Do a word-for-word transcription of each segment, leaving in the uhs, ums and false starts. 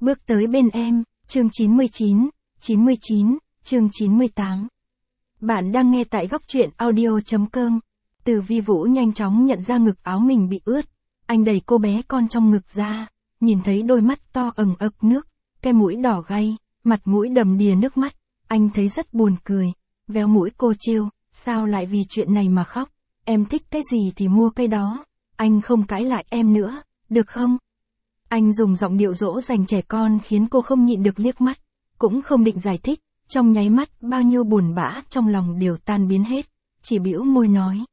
Bước tới bên em, chương chín mươi chín, chín mươi chín, chương chín mươi tám. Bạn đang nghe tại góc truyện audio.com. Từ Vi Vũ nhanh chóng nhận ra ngực áo mình bị ướt. Anh đẩy cô bé con trong ngực ra, nhìn thấy đôi mắt to ẩn ực nước, cái mũi đỏ gay, mặt mũi đầm đìa nước mắt. Anh thấy rất buồn cười, véo mũi cô trêu, sao lại vì chuyện này mà khóc, em thích cái gì thì mua cái đó, anh không cãi lại em nữa, được không? Anh dùng giọng điệu dỗ dành trẻ con khiến cô không nhịn được liếc mắt, cũng không định giải thích, trong nháy mắt bao nhiêu buồn bã trong lòng đều tan biến hết, chỉ bĩu môi nói.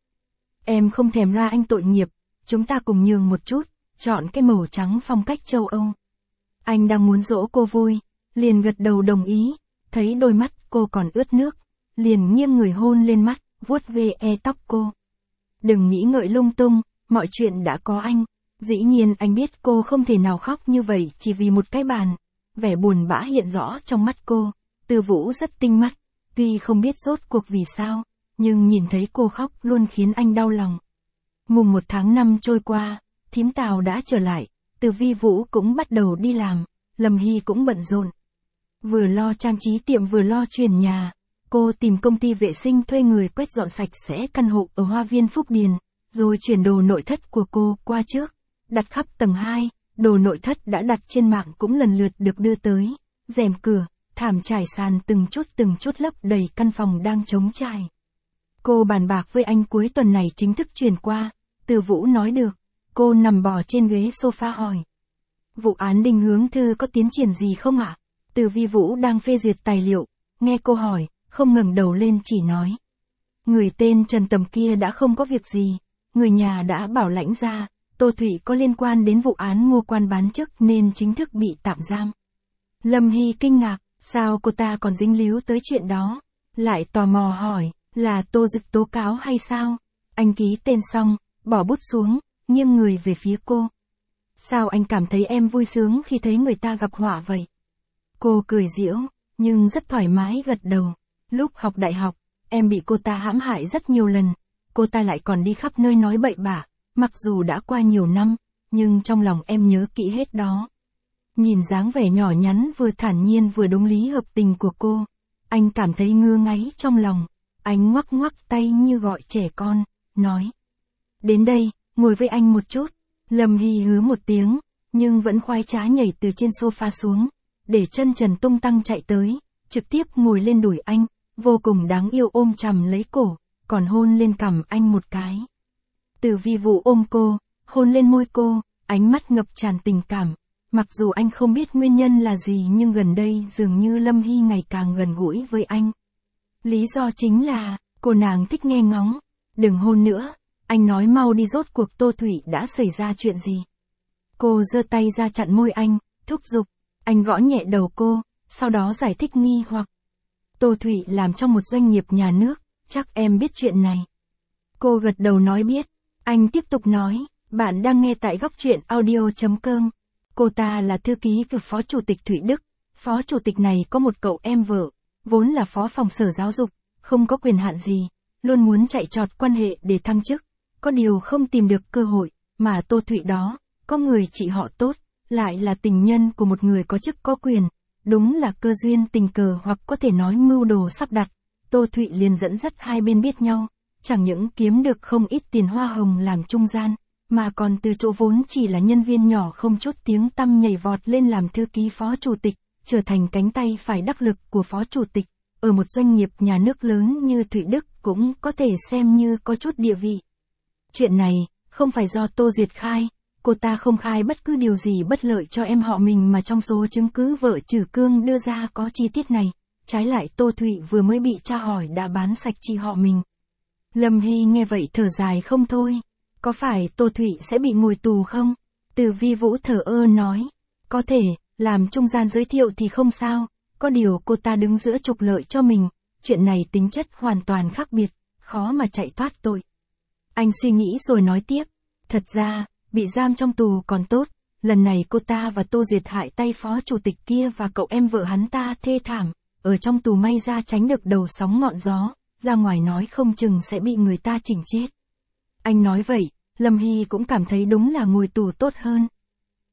Em không thèm ra anh tội nghiệp, chúng ta cùng nhường một chút, chọn cái màu trắng phong cách châu Âu. Anh đang muốn dỗ cô vui, liền gật đầu đồng ý, thấy đôi mắt cô còn ướt nước, liền nghiêng người hôn lên mắt, vuốt ve e tóc cô. Đừng nghĩ ngợi lung tung, mọi chuyện đã có anh. Dĩ nhiên anh biết cô không thể nào khóc như vậy chỉ vì một cái bàn. Vẻ buồn bã hiện rõ trong mắt cô. Từ Vũ rất tinh mắt, tuy không biết rốt cuộc vì sao, nhưng nhìn thấy cô khóc luôn khiến anh đau lòng. Mùng một tháng năm trôi qua, thím Tào đã trở lại, Từ Vi Vũ cũng bắt đầu đi làm, Lâm Hy cũng bận rộn. Vừa lo trang trí tiệm vừa lo chuyển nhà, cô tìm công ty vệ sinh thuê người quét dọn sạch sẽ căn hộ ở Hoa viên Phúc Điền, rồi chuyển đồ nội thất của cô qua trước. Đặt khắp tầng hai, đồ nội thất đã đặt trên mạng cũng lần lượt được đưa tới, rèm cửa, thảm trải sàn từng chút từng chút lấp đầy căn phòng đang trống trải. Cô bàn bạc với anh cuối tuần này chính thức chuyển qua, Từ Vũ nói được, cô nằm bò trên ghế sofa hỏi. Vụ án Đinh Hướng Thư có tiến triển gì không ạ? Từ Vi Vũ đang phê duyệt tài liệu, nghe cô hỏi, không ngẩng đầu lên chỉ nói. Người tên Trần Tầm kia đã không có việc gì, người nhà đã bảo lãnh ra. Tô Thụy có liên quan đến vụ án mua quan bán chức nên chính thức bị tạm giam. Lâm Hy kinh ngạc, sao cô ta còn dính líu tới chuyện đó? Lại tò mò hỏi, là Tô Dực tố cáo hay sao? Anh ký tên xong, bỏ bút xuống, nghiêng người về phía cô. Sao anh cảm thấy em vui sướng khi thấy người ta gặp họa vậy? Cô cười giễu, nhưng rất thoải mái gật đầu. Lúc học đại học, em bị cô ta hãm hại rất nhiều lần. Cô ta lại còn đi khắp nơi nói bậy bạ. Mặc dù đã qua nhiều năm, nhưng trong lòng em nhớ kỹ hết đó. Nhìn dáng vẻ nhỏ nhắn vừa thản nhiên vừa đúng lý hợp tình của cô, anh cảm thấy ngứa ngáy trong lòng. Anh ngoắc ngoắc tay như gọi trẻ con, nói. Đến đây, ngồi với anh một chút. Lâm Hy hứ một tiếng, nhưng vẫn khoái trá nhảy từ trên sofa xuống, để chân trần tung tăng chạy tới, trực tiếp ngồi lên đùi anh, vô cùng đáng yêu ôm chầm lấy cổ, còn hôn lên cằm anh một cái. Từ Vi Vũ ôm cô, hôn lên môi cô, ánh mắt ngập tràn tình cảm. Mặc dù anh không biết nguyên nhân là gì nhưng gần đây dường như Lâm Hy ngày càng gần gũi với anh. Lý do chính là, cô nàng thích nghe ngóng. Đừng hôn nữa, anh nói mau đi rốt cuộc Tô Thụy đã xảy ra chuyện gì. Cô giơ tay ra chặn môi anh, thúc giục. Anh gõ nhẹ đầu cô, sau đó giải thích nghi hoặc. Tô Thụy làm trong một doanh nghiệp nhà nước, chắc em biết chuyện này. Cô gật đầu nói biết. Anh tiếp tục nói, bạn đang nghe tại góc truyện audio.com. Cô ta là thư ký của Phó Chủ tịch Thụy Đức. Phó Chủ tịch này có một cậu em vợ, vốn là phó phòng sở giáo dục, không có quyền hạn gì, luôn muốn chạy trọt quan hệ để thăng chức. Có điều không tìm được cơ hội, mà Tô Thụy đó, có người chị họ tốt, lại là tình nhân của một người có chức có quyền. Đúng là cơ duyên tình cờ hoặc có thể nói mưu đồ sắp đặt. Tô Thụy liền dẫn dắt hai bên biết nhau. Chẳng những kiếm được không ít tiền hoa hồng làm trung gian, mà còn từ chỗ vốn chỉ là nhân viên nhỏ không chút tiếng tăm nhảy vọt lên làm thư ký phó chủ tịch, trở thành cánh tay phải đắc lực của phó chủ tịch. Ở một doanh nghiệp nhà nước lớn như Thụy Đức cũng có thể xem như có chút địa vị. Chuyện này, không phải do Tô Duyệt khai, cô ta không khai bất cứ điều gì bất lợi cho em họ mình mà trong số chứng cứ vợ Trử Cương đưa ra có chi tiết này. Trái lại Tô Thụy vừa mới bị tra hỏi đã bán sạch chị họ mình. Lâm Hy nghe vậy thở dài không thôi. Có phải Tô Thụy sẽ bị ngồi tù không? Từ Vi Vũ thở ơ nói. Có thể, làm trung gian giới thiệu thì không sao. Có điều cô ta đứng giữa trục lợi cho mình. Chuyện này tính chất hoàn toàn khác biệt, khó mà chạy thoát tội. Anh suy nghĩ rồi nói tiếp. Thật ra, bị giam trong tù còn tốt. Lần này cô ta và Tô Duyệt hại tay phó chủ tịch kia và cậu em vợ hắn ta thê thảm. Ở trong tù may ra tránh được đầu sóng ngọn gió. Ra ngoài nói không chừng sẽ bị người ta chỉnh chết. Anh nói vậy, Lâm Hy cũng cảm thấy đúng là ngồi tù tốt hơn.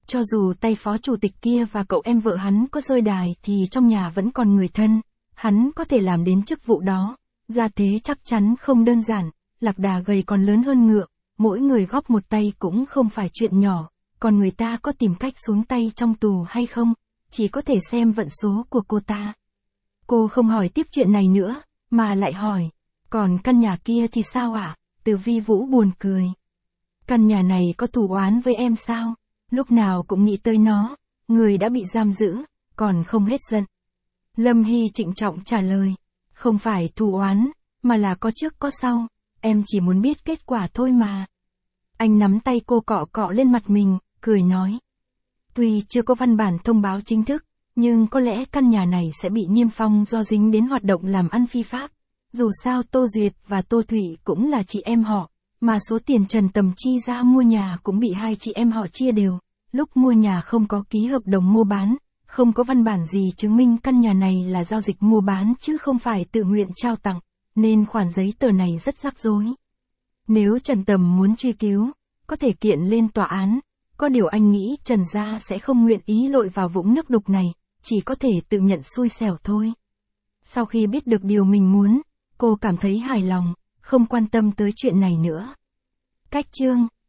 Cho dù tay phó chủ tịch kia và cậu em vợ hắn có rơi đài thì trong nhà vẫn còn người thân, hắn có thể làm đến chức vụ đó, gia thế chắc chắn không đơn giản, lạc đà gầy còn lớn hơn ngựa, mỗi người góp một tay cũng không phải chuyện nhỏ, còn người ta có tìm cách xuống tay trong tù hay không, chỉ có thể xem vận số của cô ta. Cô không hỏi tiếp chuyện này nữa, mà lại hỏi, còn căn nhà kia thì sao ạ? Từ Vi Vũ buồn cười. Căn nhà này có thù oán với em sao? Lúc nào cũng nghĩ tới nó, người đã bị giam giữ, còn không hết giận. Lâm Hy trịnh trọng trả lời, không phải thù oán, mà là có trước có sau, em chỉ muốn biết kết quả thôi mà. Anh nắm tay cô cọ cọ lên mặt mình, cười nói. Tuy chưa có văn bản thông báo chính thức, nhưng có lẽ căn nhà này sẽ bị niêm phong do dính đến hoạt động làm ăn phi pháp. Dù sao Tô Duyệt và Tô Thủy cũng là chị em họ, mà số tiền Trần Tầm chi ra mua nhà cũng bị hai chị em họ chia đều. Lúc mua nhà không có ký hợp đồng mua bán, không có văn bản gì chứng minh căn nhà này là giao dịch mua bán chứ không phải tự nguyện trao tặng, nên khoản giấy tờ này rất rắc rối. Nếu Trần Tầm muốn truy cứu, có thể kiện lên tòa án, có điều anh nghĩ Trần gia sẽ không nguyện ý lội vào vũng nước đục này, chỉ có thể tự nhận xui xẻo thôi. Sau khi biết được điều mình muốn, cô cảm thấy hài lòng, không quan tâm tới chuyện này nữa. Cách chương